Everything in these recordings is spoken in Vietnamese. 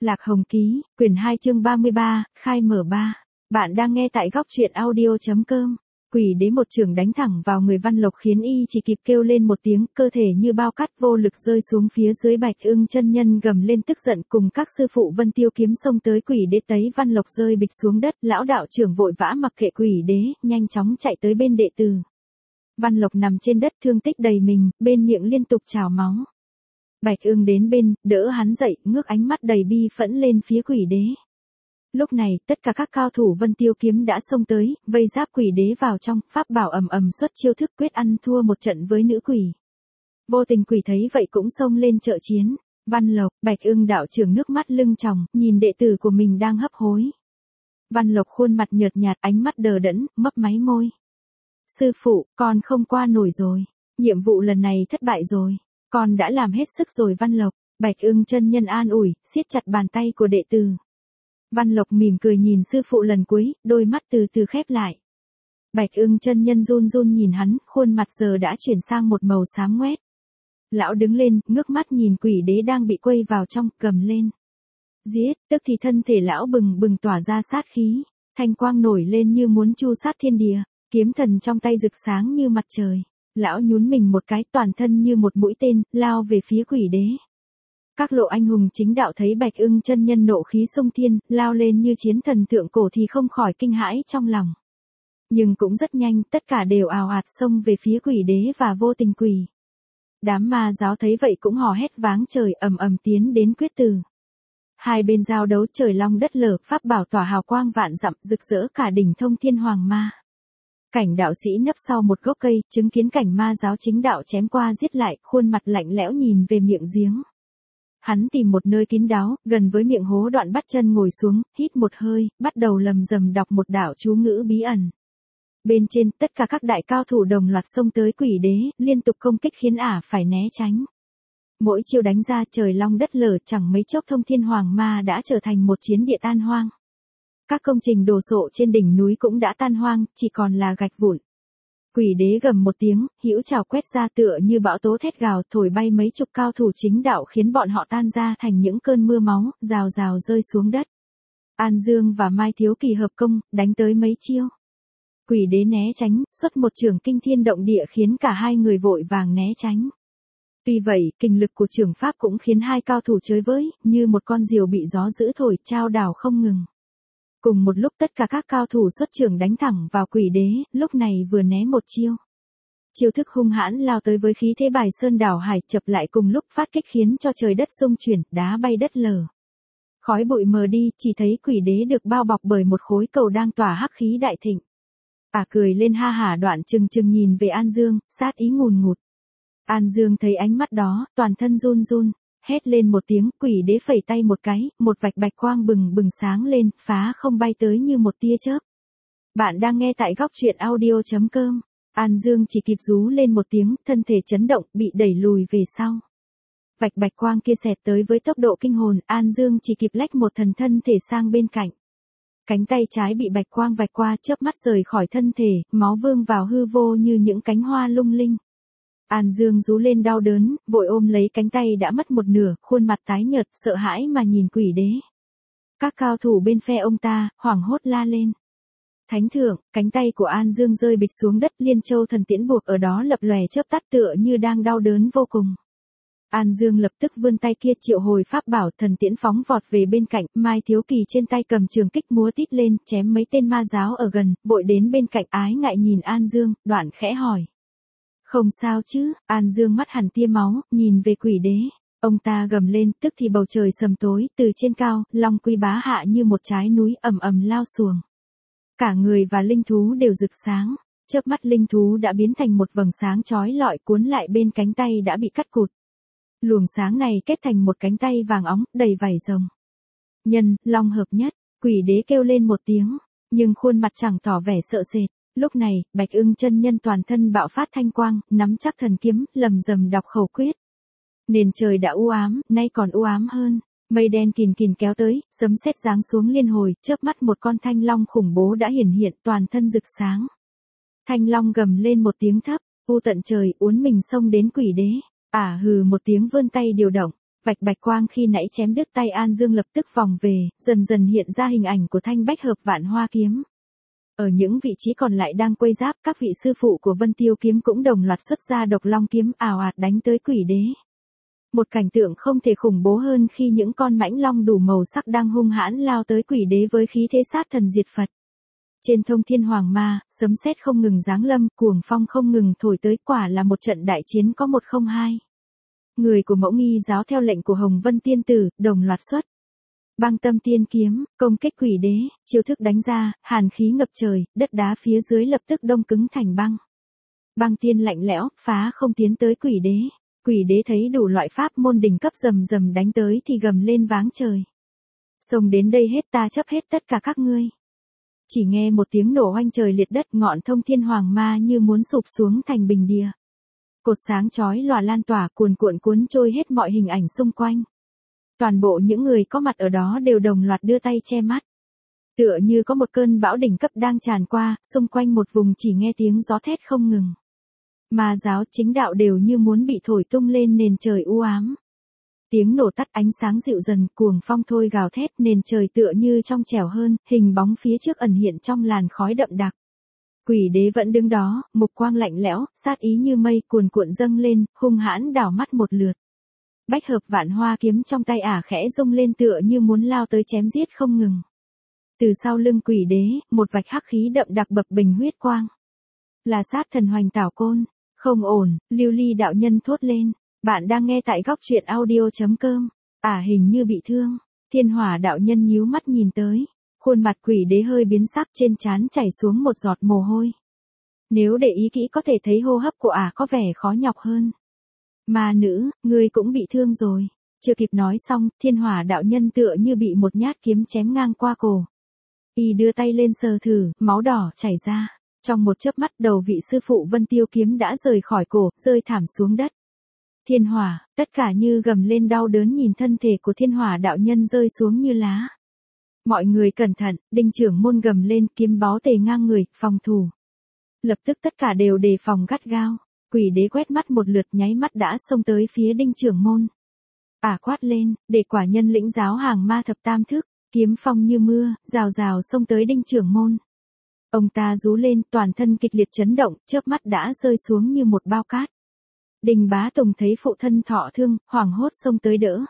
Lạc Hồng Ký, quyển 2 chương 33, khai mở 3. Bạn đang nghe tại góc truyện audio.com. Quỷ đế một chưởng đánh thẳng vào người Văn Lộc khiến y chỉ kịp kêu lên một tiếng, cơ thể như bao cát vô lực rơi xuống phía dưới. Bạch Ưng chân nhân gầm lên tức giận cùng các sư phụ Vân Tiêu kiếm xông tới quỷ đế, tấy Văn Lộc rơi bịch xuống đất. Lão đạo trưởng vội vã mặc kệ quỷ đế, nhanh chóng chạy tới bên đệ tử. Văn Lộc nằm trên đất thương tích đầy mình, bên miệng liên tục trào máu. Bạch Ưng đến bên, đỡ hắn dậy, ngước ánh mắt đầy bi phẫn lên phía quỷ đế. Lúc này, tất cả các cao thủ Vân Tiêu kiếm đã xông tới, vây giáp quỷ đế vào trong, pháp bảo ầm ầm xuất chiêu thức quyết ăn thua một trận với nữ quỷ. Vô Tình quỷ thấy vậy cũng xông lên trợ chiến. Văn Lộc, Bạch Ưng đạo trưởng nước mắt lưng tròng, nhìn đệ tử của mình đang hấp hối. Văn Lộc khuôn mặt nhợt nhạt, ánh mắt đờ đẫn, mấp máy môi. Sư phụ, con không qua nổi rồi. Nhiệm vụ lần này thất bại rồi. Con đã làm hết sức rồi Văn Lộc. Bạch Ưng chân nhân an ủi, siết chặt bàn tay của đệ tử. Văn Lộc mỉm cười nhìn sư phụ lần cuối, đôi mắt từ từ khép lại. Bạch Ưng chân nhân run run nhìn hắn, khuôn mặt giờ đã chuyển sang một màu xám ngoét. Lão đứng lên, ngước mắt nhìn quỷ đế đang bị quây vào trong, gầm lên. Giết, tức thì thân thể lão bừng bừng tỏa ra sát khí, thanh quang nổi lên như muốn chu sát thiên địa, kiếm thần trong tay rực sáng như mặt trời. Lão nhún mình một cái, toàn thân như một mũi tên, lao về phía quỷ đế. Các lộ anh hùng chính đạo thấy Bạch Ưng chân nhân nộ khí xông thiên, lao lên như chiến thần thượng cổ thì không khỏi kinh hãi trong lòng. Nhưng cũng rất nhanh, tất cả đều ào ạt xông về phía quỷ đế và Vô Tình quỷ. Đám ma giáo thấy vậy cũng hò hét váng trời, ầm ầm tiến đến quyết tử. Hai bên giao đấu trời long đất lở, pháp bảo tỏa hào quang vạn dặm, rực rỡ cả đỉnh thông thiên hoàng ma. Cảnh đạo sĩ nấp sau một gốc cây, chứng kiến cảnh ma giáo chính đạo chém qua giết lại, khuôn mặt lạnh lẽo nhìn về miệng giếng. Hắn tìm một nơi kín đáo, gần với miệng hố đoạn bắt chân ngồi xuống, hít một hơi, bắt đầu lầm rầm đọc một đạo chú ngữ bí ẩn. Bên trên, tất cả các đại cao thủ đồng loạt xông tới quỷ đế, liên tục công kích khiến ả phải né tránh. Mỗi chiêu đánh ra trời long đất lở, chẳng mấy chốc thông thiên hoàng ma đã trở thành một chiến địa tan hoang. Các công trình đồ sộ trên đỉnh núi cũng đã tan hoang, chỉ còn là gạch vụn. Quỷ đế gầm một tiếng, hữu trảo quét ra tựa như bão tố thét gào, thổi bay mấy chục cao thủ chính đạo khiến bọn họ tan ra thành những cơn mưa máu, rào rào rơi xuống đất. An Dương và Mai Thiếu Kỳ hợp công, đánh tới mấy chiêu. Quỷ đế né tránh, xuất một chưởng kinh thiên động địa khiến cả hai người vội vàng né tránh. Tuy vậy, kinh lực của chưởng pháp cũng khiến hai cao thủ chơi với, như một con diều bị gió dữ thổi, chao đảo không ngừng. Cùng một lúc tất cả các cao thủ xuất chưởng đánh thẳng vào quỷ đế, lúc này vừa né một chiêu. Chiêu thức hung hãn lao tới với khí thế bài sơn đảo hải, chập lại cùng lúc phát kích khiến cho trời đất xung chuyển, đá bay đất lở. Khói bụi mờ đi, chỉ thấy quỷ đế được bao bọc bởi một khối cầu đang tỏa hắc khí đại thịnh. Cười lên ha hả, đoạn trừng trừng nhìn về An Dương, sát ý ngùn ngụt. An Dương thấy ánh mắt đó, toàn thân run run. Hét lên một tiếng, quỷ đế phẩy tay một cái, một vạch bạch quang bừng bừng sáng lên, phá không bay tới như một tia chớp. Bạn đang nghe tại góc truyện audio.com. An Dương chỉ kịp rú lên một tiếng, thân thể chấn động, bị đẩy lùi về sau. Vạch bạch quang kia xẹt tới với tốc độ kinh hồn, An Dương chỉ kịp lách một thần thân thể sang bên cạnh. Cánh tay trái bị bạch quang vạch qua, chớp mắt rời khỏi thân thể, máu vương vào hư vô như những cánh hoa lung linh. An Dương rú lên đau đớn, vội ôm lấy cánh tay đã mất một nửa, khuôn mặt tái nhợt, sợ hãi mà nhìn quỷ đế. Các cao thủ bên phe ông ta, hoảng hốt la lên. Thánh thượng, cánh tay của An Dương rơi bịch xuống đất, liên châu thần tiễn buộc ở đó lập lòe chớp tắt tựa như đang đau đớn vô cùng. An Dương lập tức vươn tay kia triệu hồi pháp bảo, thần tiễn phóng vọt về bên cạnh, Mai Thiếu Kỳ trên tay cầm trường kích múa tít lên, chém mấy tên ma giáo ở gần, vội đến bên cạnh ái ngại nhìn An Dương, đoạn khẽ hỏi. Không sao chứ, An Dương mắt hẳn tia máu, nhìn về quỷ đế. Ông ta gầm lên, tức thì bầu trời sầm tối, từ trên cao, Long Quy Bá hạ như một trái núi ầm ầm lao xuồng. Cả người và linh thú đều rực sáng, chớp mắt linh thú đã biến thành một vầng sáng chói lọi cuốn lại bên cánh tay đã bị cắt cụt. Luồng sáng này kết thành một cánh tay vàng óng, đầy vảy rồng. Nhân, long hợp nhất, quỷ đế kêu lên một tiếng, nhưng khuôn mặt chẳng tỏ vẻ sợ sệt. Lúc này, Bạch Ưng chân nhân toàn thân bạo phát thanh quang, nắm chắc thần kiếm, lầm rầm đọc khẩu quyết. Nền trời đã u ám, nay còn u ám hơn, mây đen kìn kìn kéo tới, sấm sét giáng xuống liên hồi, chớp mắt một con thanh long khủng bố đã hiển hiện, toàn thân rực sáng. Thanh long gầm lên một tiếng thấp, u tận trời, uốn mình xông đến quỷ đế. Hừ một tiếng vươn tay điều động, Vạch bạch quang khi nãy chém đứt tay An Dương lập tức vòng về, dần dần hiện ra hình ảnh của thanh bách hợp vạn hoa kiếm. Ở những vị trí còn lại đang quây giáp, các vị sư phụ của Vân Tiêu kiếm cũng đồng loạt xuất ra độc long kiếm ào ạt đánh tới quỷ đế. Một cảnh tượng không thể khủng bố hơn khi những con mãnh long đủ màu sắc đang hung hãn lao tới quỷ đế với khí thế sát thần diệt Phật. Trên thông thiên hoàng ma, sấm sét không ngừng giáng lâm, cuồng phong không ngừng thổi tới, quả là một trận đại chiến có một không hai. Người của Mẫu Nghi giáo theo lệnh của Hồng Vân tiên tử, đồng loạt xuất. Băng tâm tiên kiếm, công kích quỷ đế, chiêu thức đánh ra, hàn khí ngập trời, đất đá phía dưới lập tức đông cứng thành băng. Băng tiên lạnh lẽo, phá không tiến tới quỷ đế. Quỷ đế thấy đủ loại pháp môn đỉnh cấp rầm rầm đánh tới thì gầm lên váng trời. Xông đến đây hết, ta chấp hết tất cả các ngươi. Chỉ nghe một tiếng nổ oanh trời liệt đất, ngọn thông thiên hoàng ma như muốn sụp xuống thành bình địa. Cột sáng chói lòa lan tỏa, cuồn cuộn cuốn trôi hết mọi hình ảnh xung quanh. Toàn bộ những người có mặt ở đó đều đồng loạt đưa tay che mắt. Tựa như có một cơn bão đỉnh cấp đang tràn qua, xung quanh một vùng chỉ nghe tiếng gió thét không ngừng. Ma giáo chính đạo đều như muốn bị thổi tung lên nền trời u ám. Tiếng nổ tắt, ánh sáng dịu dần, cuồng phong thôi gào thét, nền trời tựa như trong trẻo hơn, hình bóng phía trước ẩn hiện trong làn khói đậm đặc. Quỷ đế vẫn đứng đó, mục quang lạnh lẽo, sát ý như mây cuồn cuộn dâng lên, hung hãn đảo mắt một lượt. Bách hợp vạn hoa kiếm trong tay ả khẽ rung lên tựa như muốn lao tới chém giết không ngừng. Từ sau lưng quỷ đế, một vạch hắc khí đậm đặc bập bềnh huyết quang. Là sát thần hoành tảo côn. Không ổn, Lưu Ly đạo nhân thốt lên. Bạn đang nghe tại góc truyện audio.com. Ả hình như bị thương. Thiên Hỏa đạo nhân nhíu mắt nhìn tới. Khuôn mặt quỷ đế hơi biến sắc, trên trán chảy xuống một giọt mồ hôi. Nếu để ý kỹ có thể thấy hô hấp của ả có vẻ khó nhọc hơn. Ma nữ, ngươi cũng bị thương rồi. Chưa kịp nói xong, Thiên Hỏa đạo nhân tựa như bị một nhát kiếm chém ngang qua cổ. Y đưa tay lên sờ thử, máu đỏ chảy ra. Trong một chớp mắt, đầu vị sư phụ Vân Tiêu kiếm đã rời khỏi cổ, rơi thảm xuống đất. Thiên Hỏa, tất cả như gầm lên đau đớn nhìn thân thể của Thiên Hỏa đạo nhân rơi xuống như lá. Mọi người cẩn thận, Đinh trưởng môn gầm lên, kiếm báu tề ngang người, phòng thủ. Lập tức tất cả đều đề phòng gắt gao. Quỷ đế quét mắt một lượt, nháy mắt đã xông tới phía Đinh trưởng môn. Ả quát lên, để quả nhân lĩnh giáo hàng ma thập tam thức, kiếm phong như mưa, rào rào xông tới Đinh trưởng môn. Ông ta rú lên, toàn thân kịch liệt chấn động, chớp mắt đã rơi xuống như một bao cát. Đinh Bá Tùng thấy phụ thân thọ thương, hoảng hốt xông tới đỡ.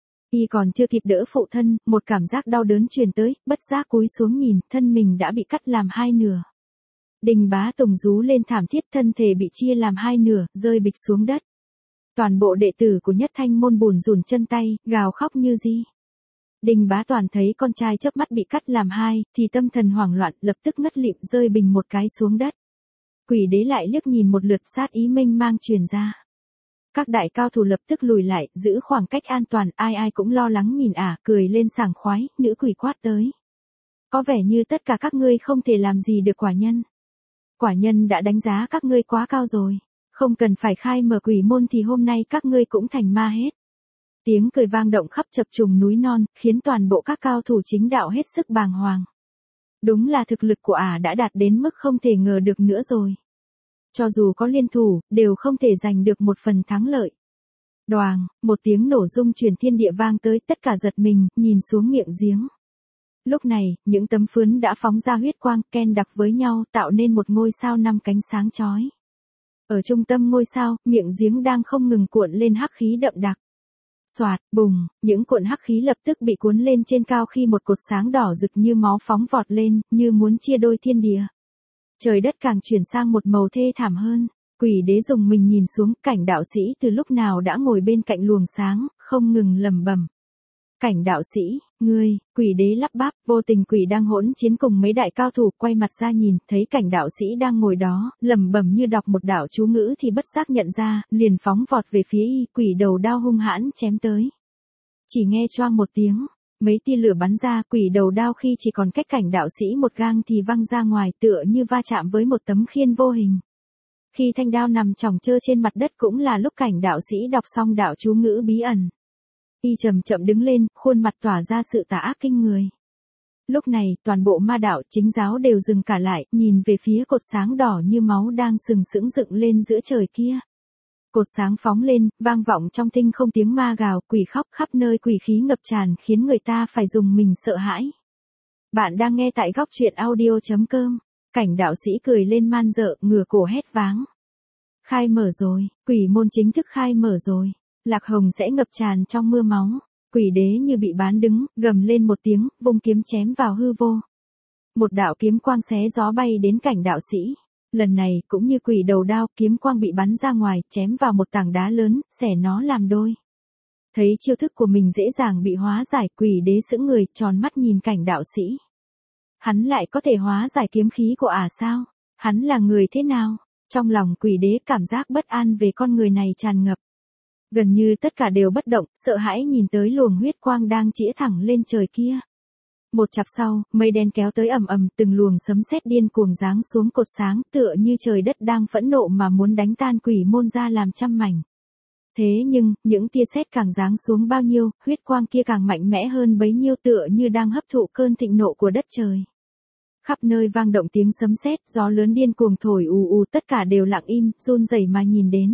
Y còn chưa kịp đỡ phụ thân, một cảm giác đau đớn truyền tới, bất giác cúi xuống nhìn, thân mình đã bị cắt làm hai nửa. Đinh Bá Tùng rú lên thảm thiết, thân thể bị chia làm hai nửa, rơi bịch xuống đất. Toàn bộ đệ tử của Nhất Thanh môn bùn rùn chân tay, gào khóc như di. Đinh Bá Toàn thấy con trai chớp mắt bị cắt làm hai, thì tâm thần hoảng loạn, lập tức ngất lịm rơi bình một cái xuống đất. Quỷ đế lại liếc nhìn một lượt, sát ý mênh mang truyền ra. Các đại cao thủ lập tức lùi lại, giữ khoảng cách an toàn, ai ai cũng lo lắng nhìn ả, cười lên sảng khoái, nữ quỷ quát tới. Có vẻ như tất cả các ngươi không thể làm gì được quả nhân. Quả nhân đã đánh giá các ngươi quá cao rồi, không cần phải khai mở quỷ môn thì hôm nay các ngươi cũng thành ma hết. Tiếng cười vang động khắp chập trùng núi non, khiến toàn bộ các cao thủ chính đạo hết sức bàng hoàng. Đúng là thực lực của ả đã đạt đến mức không thể ngờ được nữa rồi. Cho dù có liên thủ, đều không thể giành được một phần thắng lợi. Đoàng, một tiếng nổ rung truyền thiên địa vang tới, tất cả giật mình, nhìn xuống miệng giếng. Lúc này, những tấm phướn đã phóng ra huyết quang, ken đặc với nhau, tạo nên một ngôi sao năm cánh sáng chói. Ở trung tâm ngôi sao, miệng giếng đang không ngừng cuộn lên hắc khí đậm đặc. Xoạt, bùng, những cuộn hắc khí lập tức bị cuốn lên trên cao khi một cột sáng đỏ rực như máu phóng vọt lên, như muốn chia đôi thiên địa. Trời đất càng chuyển sang một màu thê thảm hơn. Quỷ đế dùng mình nhìn xuống, Cảnh đạo sĩ từ lúc nào đã ngồi bên cạnh luồng sáng, không ngừng lẩm bẩm. Cảnh đạo sĩ, ngươi, quỷ đế lắp bắp, vô tình quỷ đang hỗn chiến cùng mấy đại cao thủ, quay mặt ra nhìn, thấy cảnh đạo sĩ đang ngồi đó, lẩm bẩm như đọc một đạo chú ngữ thì bất giác nhận ra, liền phóng vọt về phía y, quỷ đầu đao hung hãn chém tới. Chỉ nghe choang một tiếng, mấy tia lửa bắn ra, quỷ đầu đao khi chỉ còn cách cảnh đạo sĩ một gang thì văng ra ngoài, tựa như va chạm với một tấm khiên vô hình. Khi thanh đao nằm chỏng chơ trên mặt đất cũng là lúc cảnh đạo sĩ đọc xong đạo chú ngữ bí ẩn. Y chậm chậm đứng lên, khuôn mặt tỏa ra sự tà ác kinh người. Lúc này, toàn bộ ma đạo chính giáo đều dừng cả lại, nhìn về phía cột sáng đỏ như máu đang sừng sững dựng lên giữa trời kia. Cột sáng phóng lên, vang vọng trong tinh không tiếng ma gào, quỷ khóc khắp nơi, quỷ khí ngập tràn khiến người ta phải dùng mình sợ hãi. Bạn đang nghe tại góc truyện audio.com. Cảnh đạo sĩ cười lên man dợ, ngửa cổ hét váng. Khai mở rồi, quỷ môn chính thức khai mở rồi. Lạc Hồng sẽ ngập tràn trong mưa máu. Quỷ đế như bị bán đứng, gầm lên một tiếng, vung kiếm chém vào hư vô. Một đạo kiếm quang xé gió bay đến cảnh đạo sĩ. Lần này, cũng như quỷ đầu đao, kiếm quang bị bắn ra ngoài, chém vào một tảng đá lớn, xẻ nó làm đôi. Thấy chiêu thức của mình dễ dàng bị hóa giải, quỷ đế sững người, tròn mắt nhìn cảnh đạo sĩ. Hắn lại có thể hóa giải kiếm khí của sao? Hắn là người thế nào? Trong lòng quỷ đế cảm giác bất an về con người này tràn ngập. Gần như tất cả đều bất động, sợ hãi nhìn tới luồng huyết quang đang chĩa thẳng lên trời kia. Một chặp sau, mây đen kéo tới ầm ầm, từng luồng sấm sét điên cuồng giáng xuống cột sáng, tựa như trời đất đang phẫn nộ mà muốn đánh tan quỷ môn ra làm trăm mảnh. Thế nhưng, những tia sét càng giáng xuống bao nhiêu, huyết quang kia càng mạnh mẽ hơn bấy nhiêu, tựa như đang hấp thụ cơn thịnh nộ của đất trời. Khắp nơi vang động tiếng sấm sét, gió lớn điên cuồng thổi ù ù, tất cả đều lặng im, run rẩy mà nhìn đến.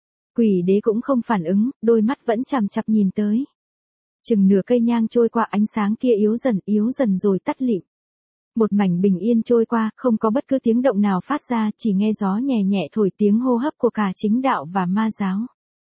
Quỷ đế cũng không phản ứng, đôi mắt vẫn chằm chằm nhìn tới. Chừng nửa cây nhang trôi qua, ánh sáng kia yếu dần rồi tắt lịm. Một mảnh bình yên trôi qua, không có bất cứ tiếng động nào phát ra, chỉ nghe gió nhẹ nhẹ thổi tiếng hô hấp của cả chính đạo và ma giáo.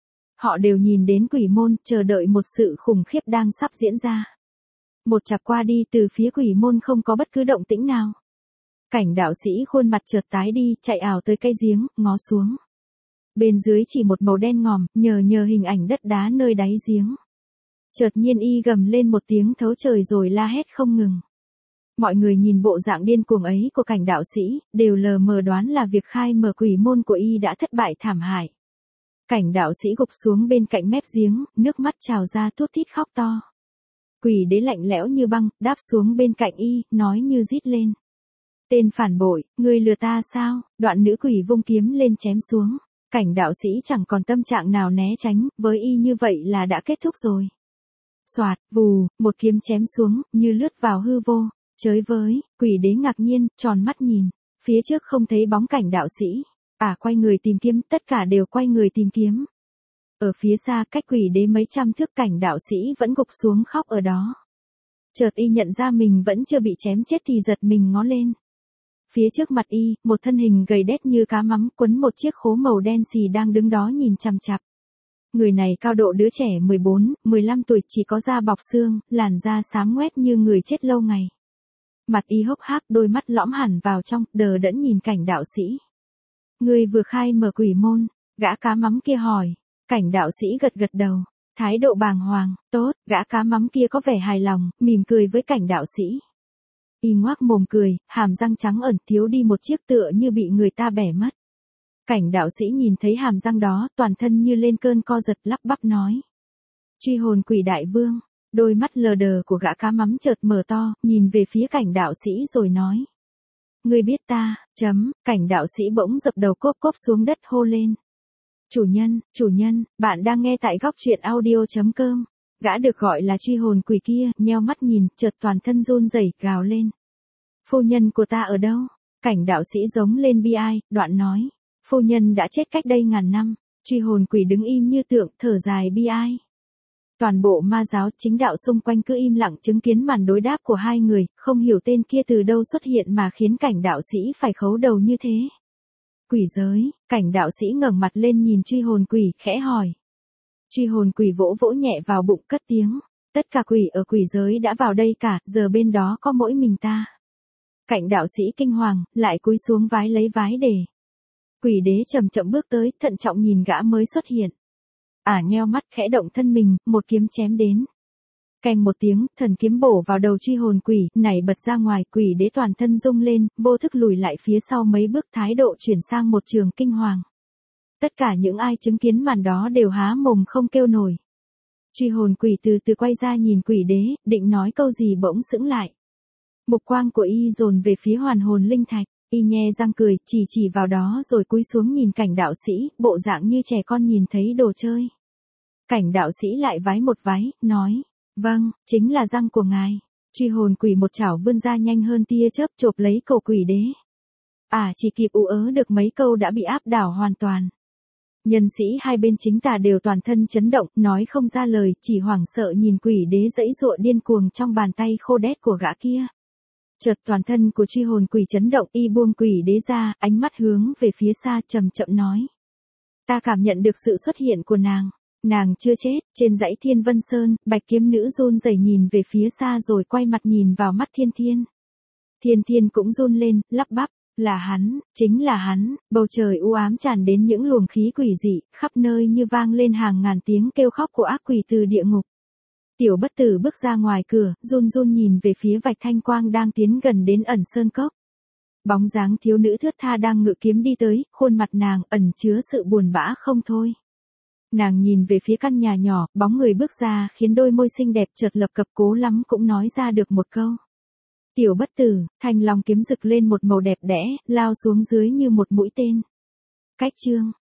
Họ đều nhìn đến quỷ môn, chờ đợi một sự khủng khiếp đang sắp diễn ra. Một chặp qua đi, từ phía quỷ môn không có bất cứ động tĩnh nào. Cảnh đạo sĩ khuôn mặt chợt tái đi, chạy ảo tới cây giếng, ngó xuống. Bên dưới chỉ một màu đen ngòm, nhờ hình ảnh đất đá nơi đáy giếng. Chợt nhiên y gầm lên một tiếng thấu trời rồi la hét không ngừng. Mọi người nhìn bộ dạng điên cuồng ấy của cảnh đạo sĩ, đều lờ mờ đoán là việc khai mở quỷ môn của y đã thất bại thảm hại. Cảnh đạo sĩ gục xuống bên cạnh mép giếng, nước mắt trào ra thút thít khóc to. Quỷ đế lạnh lẽo như băng, đáp xuống bên cạnh y, nói như rít lên. Tên phản bội, ngươi lừa ta sao? Đoạn nữ quỷ vung kiếm lên chém xuống. Cảnh đạo sĩ chẳng còn tâm trạng nào né tránh, với y như vậy là đã kết thúc rồi. Soạt, vù, một kiếm chém xuống, như lướt vào hư vô. Chới với, quỷ đế ngạc nhiên, tròn mắt nhìn. Phía trước không thấy bóng cảnh đạo sĩ. Quay người tìm kiếm, tất cả đều quay người tìm kiếm. Ở phía xa, cách quỷ đế mấy trăm thước, cảnh đạo sĩ vẫn gục xuống khóc ở đó. Chợt y nhận ra mình vẫn chưa bị chém chết thì giật mình ngó lên. Phía trước mặt y, một thân hình gầy đét như cá mắm, quấn một chiếc khố màu đen xì đang đứng đó nhìn chằm chằm. Người này cao độ đứa trẻ 14, 15 tuổi, chỉ có da bọc xương, làn da xám ngoét như người chết lâu ngày. Mặt y hốc hác, đôi mắt lõm hẳn vào trong, đờ đẫn nhìn cảnh đạo sĩ. Người vừa khai mở quỷ môn, gã cá mắm kia hỏi. Cảnh đạo sĩ gật đầu, thái độ bàng hoàng. Tốt, gã cá mắm kia có vẻ hài lòng, mỉm cười với cảnh đạo sĩ. Y ngoác mồm cười, hàm răng trắng ẩn, thiếu đi một chiếc, tựa như bị người ta bẻ mất. Cảnh đạo sĩ nhìn thấy hàm răng đó, toàn thân như lên cơn co giật, lắp bắp nói. Truy hồn quỷ đại vương. Đôi mắt lờ đờ của gã cá mắm chợt mở to, nhìn về phía cảnh đạo sĩ rồi nói. Ngươi biết ta, cảnh đạo sĩ bỗng dập đầu cốp cốp xuống đất hô lên. Chủ nhân, bạn đang nghe tại góc truyện audio.com. Gã được gọi là truy hồn quỷ kia, nheo mắt nhìn, chợt toàn thân run rẩy, gào lên. Phu nhân của ta ở đâu? Cảnh đạo sĩ giống lên bi ai, đoạn nói. Phu nhân đã chết cách đây ngàn năm. Truy hồn quỷ đứng im như tượng, thở dài bi ai. Toàn bộ ma giáo chính đạo xung quanh cứ im lặng chứng kiến màn đối đáp của hai người, không hiểu tên kia từ đâu xuất hiện mà khiến cảnh đạo sĩ phải khấu đầu như thế. Quỷ giới, cảnh đạo sĩ ngẩng mặt lên nhìn truy hồn quỷ, khẽ hỏi. Truy hồn quỷ vỗ vỗ nhẹ vào bụng, cất tiếng. Tất cả quỷ ở quỷ giới đã vào đây cả, giờ bên đó có mỗi mình ta. Cảnh đạo sĩ kinh hoàng, lại cúi xuống vái lấy vái để. Quỷ đế chậm chậm bước tới, thận trọng nhìn gã mới xuất hiện. Nheo mắt khẽ động thân mình, một kiếm chém đến. Keng một tiếng, thần kiếm bổ vào đầu truy hồn quỷ, nảy bật ra ngoài, quỷ đế toàn thân rung lên, vô thức lùi lại phía sau mấy bước, thái độ chuyển sang một trường kinh hoàng. Tất cả những ai chứng kiến màn đó đều há mồm không kêu nổi. Truy hồn quỷ từ từ quay ra nhìn quỷ đế, định nói câu gì bỗng sững lại. Mục quang của y dồn về phía hoàn hồn linh thạch, y nhe răng cười, chỉ vào đó rồi cúi xuống nhìn cảnh đạo sĩ, bộ dạng như trẻ con nhìn thấy đồ chơi. Cảnh đạo sĩ lại vái một vái, nói, vâng, chính là răng của ngài. Truy hồn quỷ một chảo vươn ra nhanh hơn tia chớp, chộp lấy cổ quỷ đế. Chỉ kịp ú ớ được mấy câu đã bị áp đảo hoàn toàn. Nhân sĩ hai bên chính tà đều toàn thân chấn động, nói không ra lời, chỉ hoảng sợ nhìn quỷ đế giãy giụa điên cuồng trong bàn tay khô đét của gã kia. Chợt toàn thân của truy hồn quỷ chấn động, y buông quỷ đế ra, ánh mắt hướng về phía xa chậm chậm nói. Ta cảm nhận được sự xuất hiện của nàng. Nàng chưa chết. Trên dãy Thiên Vân Sơn, Bạch kiếm nữ run rẩy nhìn về phía xa rồi quay mặt nhìn vào mắt Thiên Thiên. Thiên Thiên cũng run lên, lắp bắp. Là hắn, chính là hắn. Bầu trời u ám tràn đến những luồng khí quỷ dị, khắp nơi như vang lên hàng ngàn tiếng kêu khóc của ác quỷ từ địa ngục. Tiểu Bất Tử bước ra ngoài cửa, run run nhìn về phía vạch thanh quang đang tiến gần đến ẩn sơn cốc. Bóng dáng thiếu nữ thướt tha đang ngự kiếm đi tới, khuôn mặt nàng ẩn chứa sự buồn bã không thôi. Nàng nhìn về phía căn nhà nhỏ, bóng người bước ra khiến đôi môi xinh đẹp chợt lập cập, cố lắm cũng nói ra được một câu. Tiểu Bất Tử, thanh long kiếm rực lên một màu đẹp đẽ, lao xuống dưới như một mũi tên. Cách chương